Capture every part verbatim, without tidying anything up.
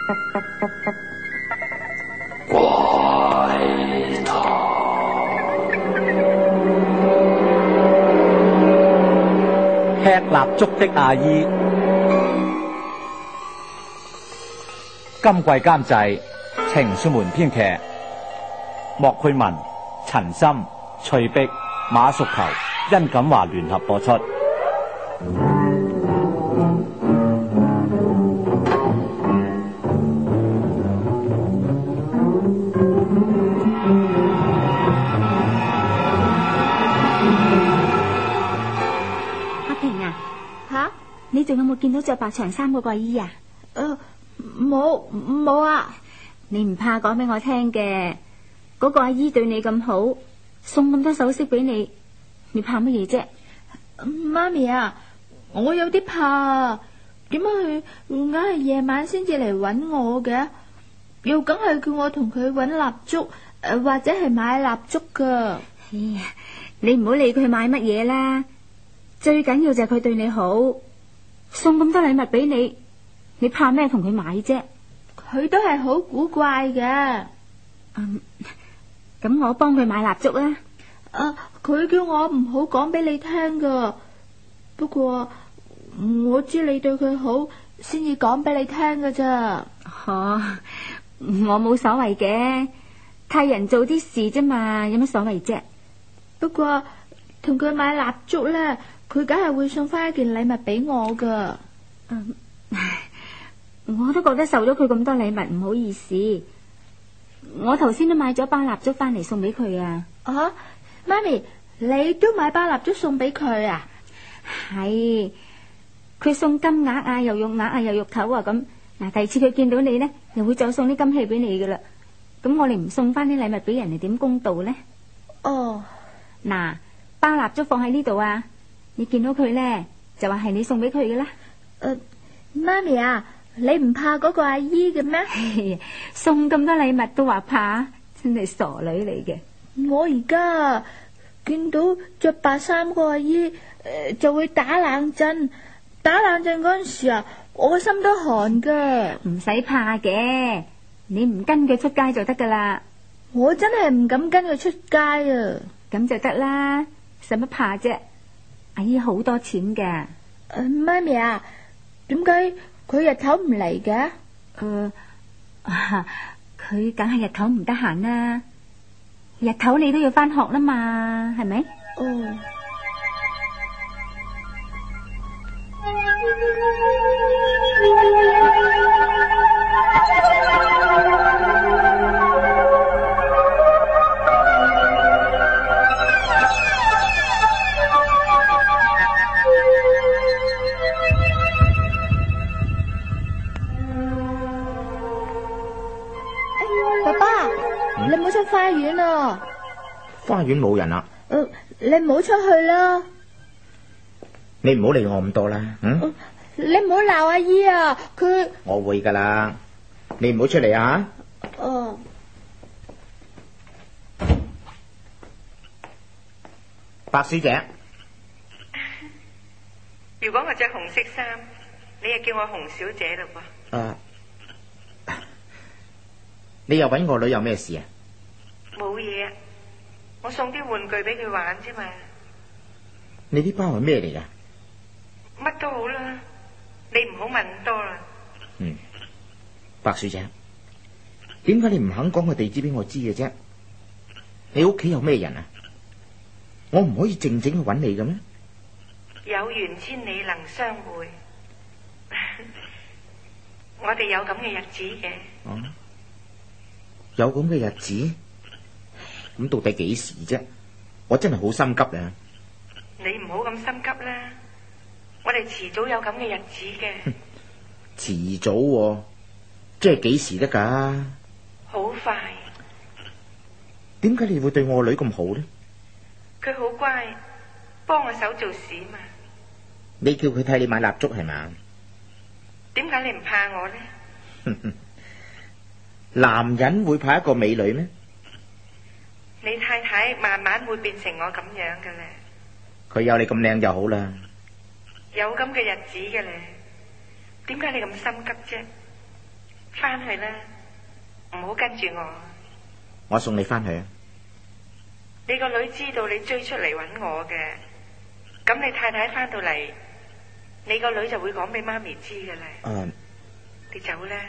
怪談。 吃蠟燭的阿姨，今季監製情書門編劇，莫佩文、陳森、翠碧、馬淑球、殷錦華聯合播出。 你仲有冇見到着白長衫嗰個阿姨啊？ 誒，冇冇啊！ 你唔怕講俾我聽嘅？嗰個阿姨對你咁好，送咁多首飾俾你，你怕乜嘢啫？ 媽咪啊，我有啲怕，點解佢硬係夜晚先至嚟搵我嘅？又梗係叫我同佢搵蠟燭，誒或者係買蠟燭噶。 哎呀，你唔好理佢買乜嘢啦，最緊要就係佢對你好。送咁多禮物俾你，你怕咩同佢買啫？ 佢都係好古怪嘅。 嗯，咁我幫佢買蠟燭啦。 啊，佢叫我唔好講俾你聽噶。不過我知你對佢好，先至講俾你聽噶咋。 哦，我冇所謂嘅，替人做啲事啫嘛，有乜所謂啫？ 不過同佢買蠟燭咧，佢梗係會送翻一件禮物俾我噶。 嗯，我都覺得受咗佢咁多禮物唔好意思。我頭先都買咗包蠟燭翻嚟送俾佢啊。 啊，媽咪，你都買包蠟燭送俾佢啊？ 係，佢送金額啊，又玉額啊，又玉頭啊咁。嗱，第二次佢見到你呢，又會再送啲金器俾你噶啦。咁我哋唔送翻啲禮物俾人哋，點公道呢？ 哦， 嗱，包蠟燭放喺呢度啊。你見到佢咧，就話係你送俾佢嘅啦。 誒、呃，媽咪啊，你唔怕嗰個阿姨嘅咩？ 送咁多禮物都話怕，真係傻女嚟嘅。 我而家見到着白衫個阿姨，誒、呃、就會打冷震，打冷震嗰陣時啊，我個心都寒噶。 唔使怕嘅，你唔跟佢出街就得噶啦。 我真係唔敢跟佢出街啊。 咁就得啦，使乜怕啫？阿姨好多錢噶。誒、 呃，媽咪啊，點解佢日頭唔嚟嘅？ 誒、呃，佢梗係日頭唔得閒啦。日頭你都要翻學啦嘛，係咪？ 哦。你唔好出花園啊！ 花園冇人啦。 誒、呃，你唔好出去啦。 你唔好理我咁多啦，嗯？ 呃、你唔好鬧阿姨啊！佢我會噶啦，你唔好出嚟啊！ 哦。 白小姐， 如果我着紅色衫，你又叫我紅小姐嘞噃？ 啊，你又搵我女有咩事啊？ 冇嘢啊，我送啲玩具俾佢玩啫嘛。 你啲包係咩嚟噶？ 乜都好啦，你唔好問多啦。 嗯，白小姐，點解你唔肯講個地址俾我知嘅啫？你屋企有咩人啊？我唔可以靜靜去搵你嘅咩？ 有緣千里能相會，我哋有咁嘅日子嘅。 哦，有咁嘅日子？咁到底幾時啫？我真係好心急啊！ 你唔好咁心急啦，我哋遲早有咁嘅日子嘅。 遲早喎，即係幾時得噶？ 好快。 點解你會對我女咁好呢？ 佢好乖，幫我手做事嘛。 你叫佢替你買蠟燭係嘛？ 點解你唔怕我呢？ 男人會怕一個美女咩？ 你太太慢慢會變成我咁樣嘅咧。 佢有你咁靚就好啦。 有咁嘅日子嘅咧，點解你咁心急啫？ 翻去啦，唔好跟住我。 我送你翻去啊。 你個女知道你追出嚟揾我嘅，咁你太太翻到嚟，你個女就會講俾媽咪知嘅啦。 誒， 你走啦。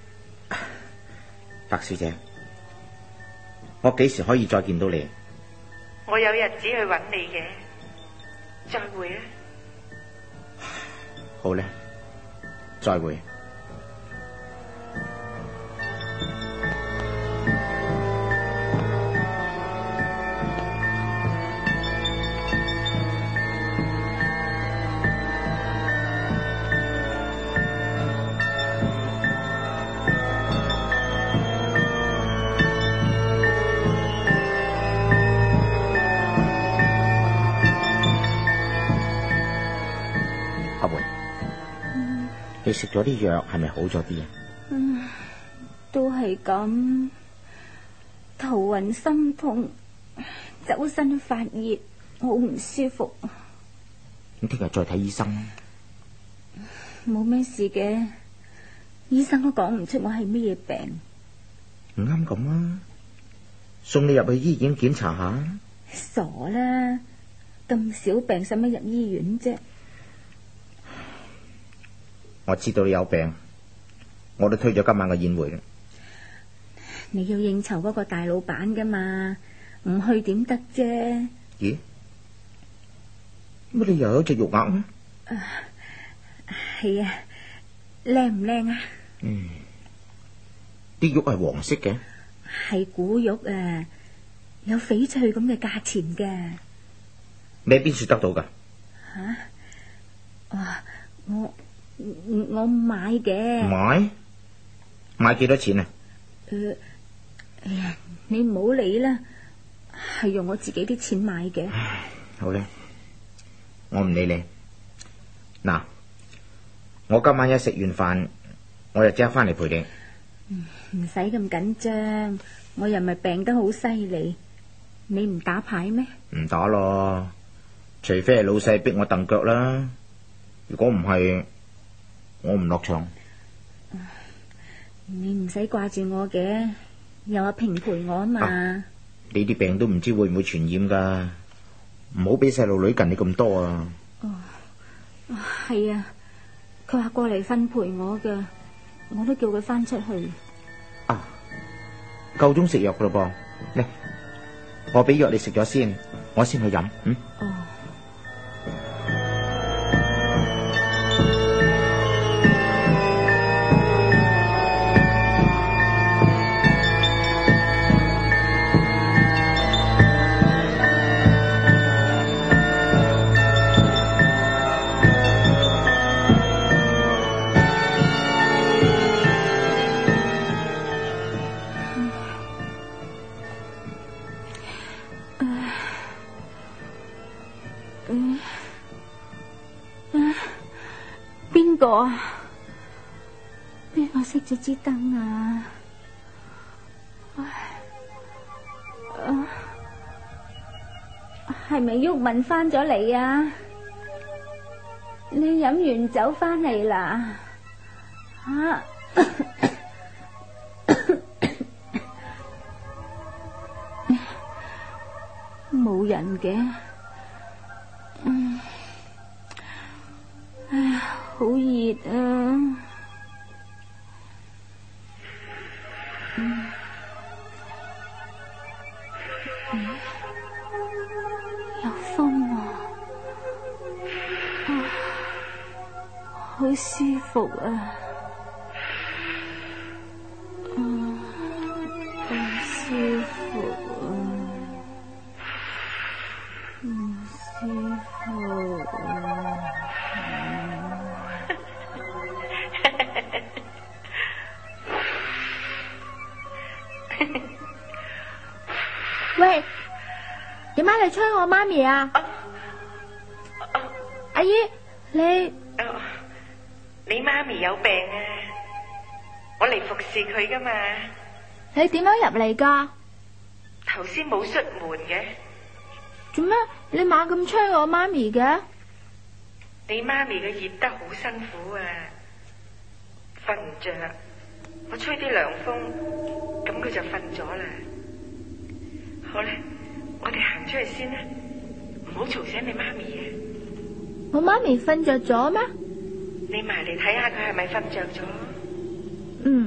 白小姐，我幾時可以再見到你？ 我有日子去揾你嘅，再會啊。 好咧，再會。你食咗啲藥係咪好咗啲啊？ 嗯，都係咁，頭暈心痛，周身發熱，好唔舒服。 咁聽日再睇醫生。 冇咩事嘅，醫生都講唔出我係咩病。 唔啱咁啊！送你入去醫院檢查下。 傻啦，咁少病使乜入醫院啫？ 我知道你有病，我都推咗今晚嘅宴會啦。 你要應酬嗰個大老闆噶嘛，唔去點得啫？ 咦？乜你又有隻玉鈪咩？ 係啊，靚唔靚啊？ 嗯，啲玉係黃色嘅。 係古玉啊，有翡翠咁嘅價錢噶。 你喺邊處得到噶？ 吓？哇！我我買嘅。 買？買幾多錢啊？ 誒，哎呀，你唔好理啦，係用我自己啲錢買嘅。 好咧，我唔理你。嗱，我今晚一食完飯，我就即刻翻嚟陪你。 唔使咁緊張，我又咪病得好犀利。你唔打牌咩？ 唔打咯，除非係老細逼我蹬腳啦。如果唔係，我唔落場。 你唔使掛住我嘅，有阿平陪我啊嘛。 啊，你啲病都唔知會唔會傳染噶，唔好俾細路女近你咁多啊。 哦，係啊，佢話過嚟分陪我噶，我都叫佢翻出去。 啊，夠鐘食藥噶咯噃，嚟，我俾藥你食咗先，我先去飲。嗯。 哦。邊個啊？邊個熄咗支燈啊？唉，啊，係咪郁文翻咗嚟啊？你飲完酒翻嚟啦？啊！冇人嘅。嗯，哎呀，好熱啊！嗯，嗯，有風啊，啊，好舒服啊，啊，好舒服啊。唔舒服啊！ 喂，點解你催我媽咪啊？ 啊啊、 阿姨，你、 哦、你媽咪有病啊！我嚟服侍佢噶嘛。 你點樣入嚟噶？ 頭先冇出門嘅。 做咩？你猛咁催我媽咪嘅？ 你媽咪嘅熱得好辛苦啊，瞓唔着。 我吹啲涼風，咁佢就瞓咗啦。好啦，我哋行出去先啦，唔好嘈醒你媽咪啊！ 我媽咪瞓着咗咩？ 你埋嚟睇下佢係咪瞓着咗？ 嗯，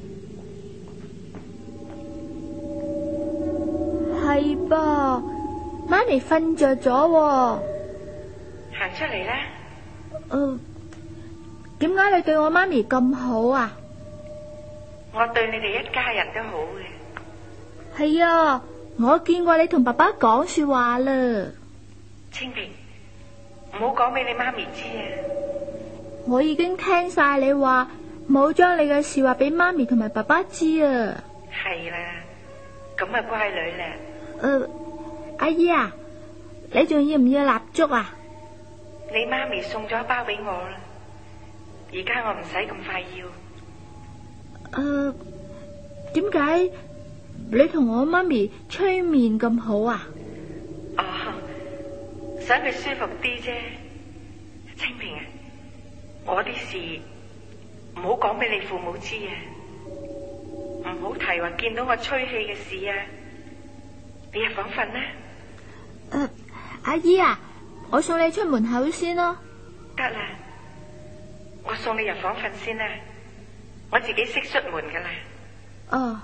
係噃，媽咪瞓着咗喎。 行出嚟啦。 嗯，點解你對我媽咪咁好啊？ 我對你哋一家人都好嘅。 係啊，我見過你同爸爸講說話啦。 清平，唔好講俾你媽咪知啊！ 我已經聽晒你話，冇將你嘅事話俾媽咪同埋爸爸知啊。 係啦，咁啊乖女啦。 誒、呃，阿姨啊，你仲要唔要蠟燭啊？ 你媽咪送咗一包俾我啦，而家我唔使咁快要。 誒、呃，點解你同我媽咪催眠咁好啊？ 哦，想佢舒服啲啫。清平啊，我啲事唔好講俾你父母知啊，唔好提話見到我吹氣嘅事啊。你入房瞓啦。 誒、呃，阿姨啊，我送你出門口先咯。 得啦，我送你入房瞓先啦，我自己識出門噶啦。 哦。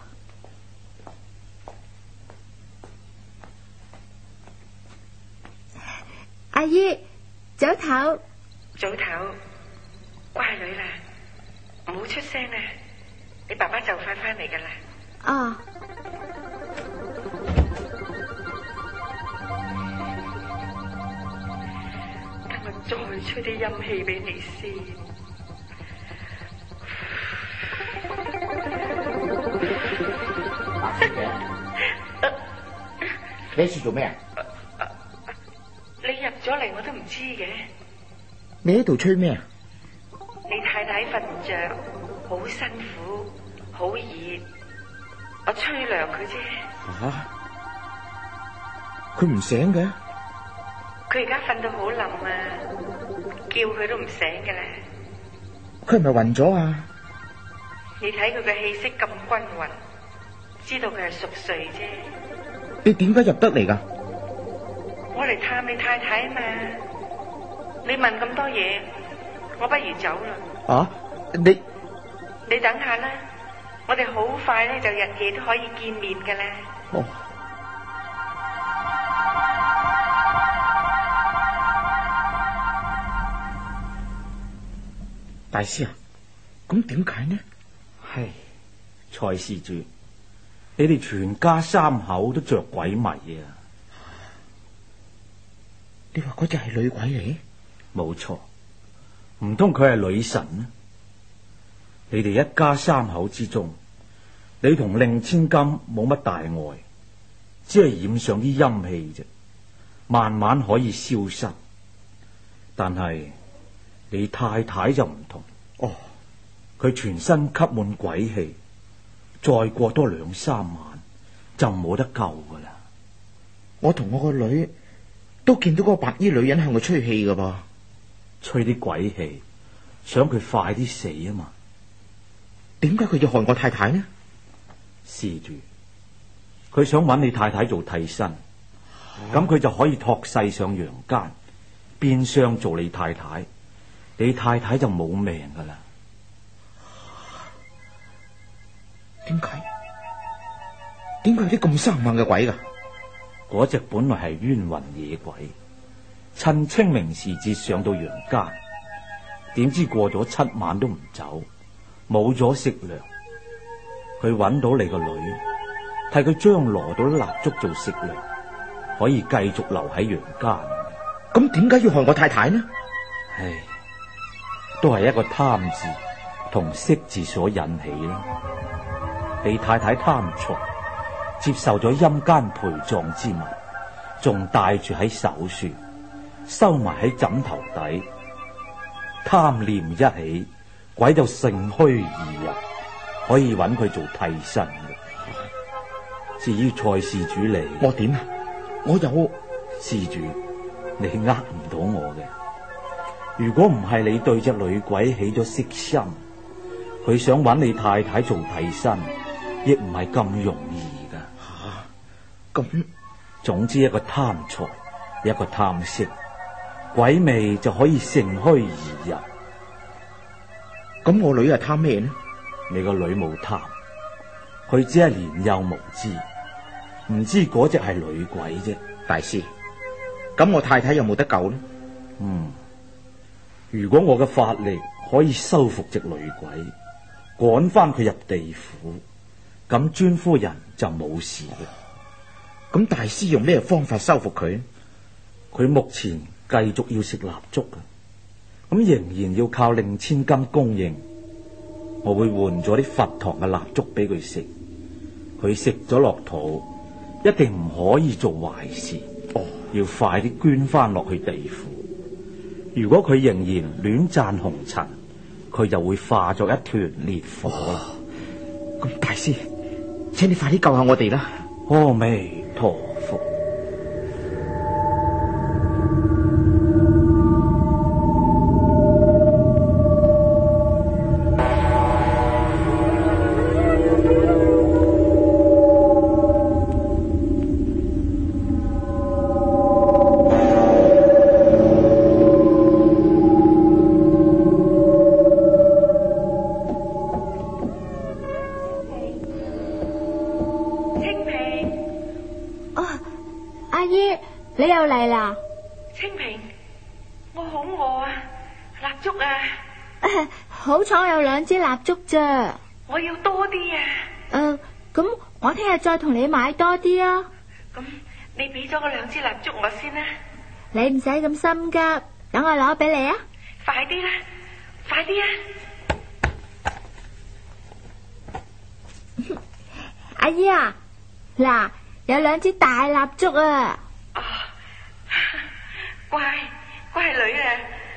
阿姨，早唞。 早唞，乖女啦，唔好出聲啊！你爸爸就快翻嚟噶啦。 哦。 等我再吹啲陰氣俾你先。 你喺處做咩啊？ 你入咗嚟我都唔知嘅。 你喺度吹咩啊？ 你太太瞓唔着，好辛苦，好熱，我吹涼佢啫。 吓？佢唔醒嘅？ 佢而家瞓到好冧啊，叫佢都唔醒嘅啦。 佢係咪暈咗啊？ 你睇佢嘅氣息咁均匀，知道佢係熟睡啫。 你點解入得嚟噶？ 我嚟探你太太啊嘛。你問咁多嘢，我不如走啦。 啊？你你等下啦，我哋好快咧就日夜都可以見面嘅啦。 哦。大師啊，咁點解呢？ 係蔡施主，你哋全家三口都着鬼迷啊！ 你話嗰隻係女鬼嚟？ 冇錯，唔通佢係女神呢？你哋一家三口之中，你同令千金冇乜大礙，只係染上啲陰氣啫，慢慢可以消失。但係你太太就唔同， 哦， 佢全身吸滿鬼氣，再過多兩三晚就冇得救噶啦。 我同我個女都見到嗰個白衣女人向佢吹氣噶噃。 吹啲鬼氣，想佢快啲死啊嘛？ 點解佢要害我太太呢？ 施主，佢想揾你太太做替身，咁佢、啊、就可以託世上陽間，變相做你太太，你太太就冇命噶啦。 點解？點解有啲咁生猛嘅鬼噶？ 嗰隻本來係冤魂野鬼，趁清明時節上到陽間，點知過咗七晚都唔走，冇咗食糧。佢揾到你個女，替佢張羅到蠟燭做食糧，可以繼續留喺陽間。 咁點解要害我太太呢？ 唉，都係一個貪字同色字所引起啦。你太太貪財，接受咗陰間陪葬之物，仲帶住喺手處，收埋喺枕頭底。貪念一起，鬼就乘虛而入，可以揾佢做替身嘅。至於蔡施主你， 我點啊？我有施主，你呃唔到我嘅。如果唔係你對隻女鬼起咗色心， 佢想揾你太太做替身，亦唔係咁容易噶。 吓，咁總之一個貪財，一個貪色，鬼魅就可以乘虛而入。 咁我女係貪咩呢？ 你個女冇貪，佢只係年幼無知，唔知嗰隻係女鬼啫。 大師，咁我太太有冇得救呢？ 嗯，如果我嘅法力可以收服隻女鬼，趕翻佢入地府，咁尊夫人就冇事嘅。 咁大師用咩方法收服佢？ 佢目前繼續要食蠟燭啊，咁仍然要靠令千金供應。我會換咗啲佛堂嘅蠟燭俾佢食，佢食咗落肚，一定唔可以做壞事。哦，要快啲捐翻落去地府。如果佢仍然亂讚紅塵，佢就會化作一團烈火啦。 咁、哦、大師，請你快啲救下我哋啦！ 阿彌陀佛。 你又嚟啦？ 清平，我好餓啊！蠟燭啊！ 啊好彩有兩支蠟燭咋。 我要多啲啊！ 誒、呃，咁我聽日再同你買多啲啊。 咁你俾咗嗰兩支蠟燭我先啦。 你唔使咁心急，等我攞俾你啊！ 快啲啦，快啲啊！ 阿姨啊，嗱，有兩支大蠟燭啊！ 哦，乖乖女啊！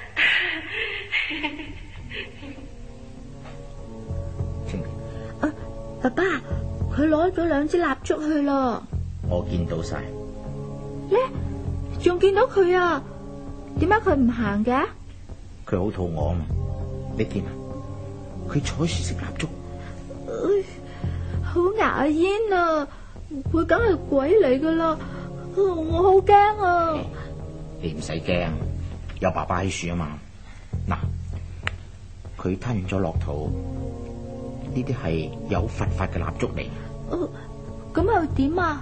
啊，爸爸，佢攞咗兩支蠟燭去咯。 我見到晒。 咧，仲見到佢啊？點解佢唔行嘅？ 佢好肚餓啊嘛！你見啊？佢坐住食蠟燭。 唉，好牙煙啊！佢梗係鬼嚟噶啦！我好驚啊！ 你唔使驚，有爸爸喺樹啊嘛。嗱，佢吞咗落肚，呢啲係有佛法嘅蠟燭嚟。 哦，咁又點啊？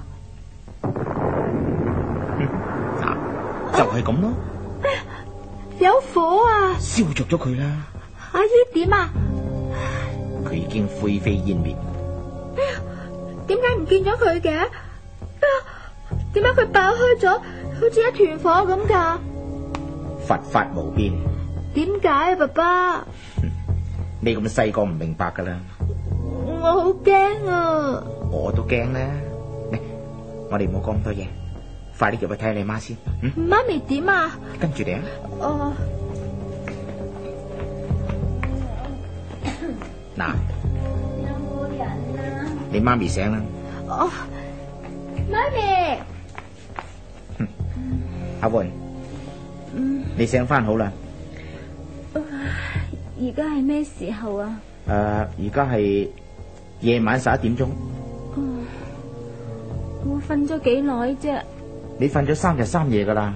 嗱、嗯，就係咁咯。 有火啊！ 燒着咗佢啦。 阿姨點啊？ 佢已經灰飛煙滅。 點解唔見咗佢嘅？點解佢爆開咗，好似一團火咁噶？ 佛法無邊。 點解啊，爸爸？ 你咁細個唔明白噶啦。 我好驚啊！ 我都驚啦。嚟，我哋唔好講咁多嘢，快啲入去睇下你媽先。嗯， 媽咪點啊？ 跟住你啊。 哦。 嗱， 有冇人啊？ 你媽咪醒啦。 哦，媽咪。 嗯，阿雲， 嗯， 你醒翻好啦。 而家係咩時候啊？ 誒，而家係夜晚十一點鐘。 嗯，我瞓咗幾耐啫？ 你瞓咗三日三夜噶啦。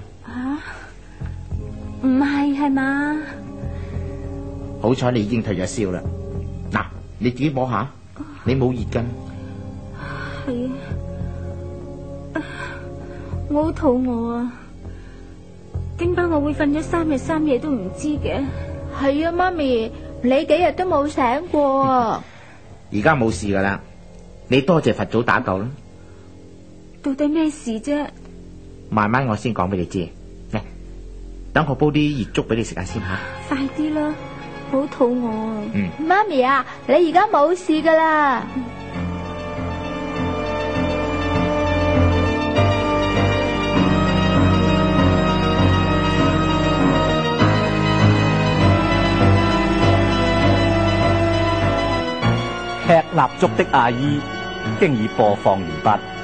吓？唔係係嘛？ 好彩你已經退咗燒啦。嗱，你自己摸下，你冇熱根。 係啊，我好肚餓啊！點解我會瞓咗三日三夜都唔知嘅？ 係啊，媽咪，你幾日都冇醒過啊！ 而家冇事噶啦，你多謝佛祖打救啦。 到底咩事啫？ 慢慢我先講俾你知。嚟，等我煲啲熱粥俾你食下先吓。 快啲啦，好肚餓啊！ 嗯， 媽咪啊，你而家冇事噶啦。 劇蠟燭的阿姨經已播放完畢。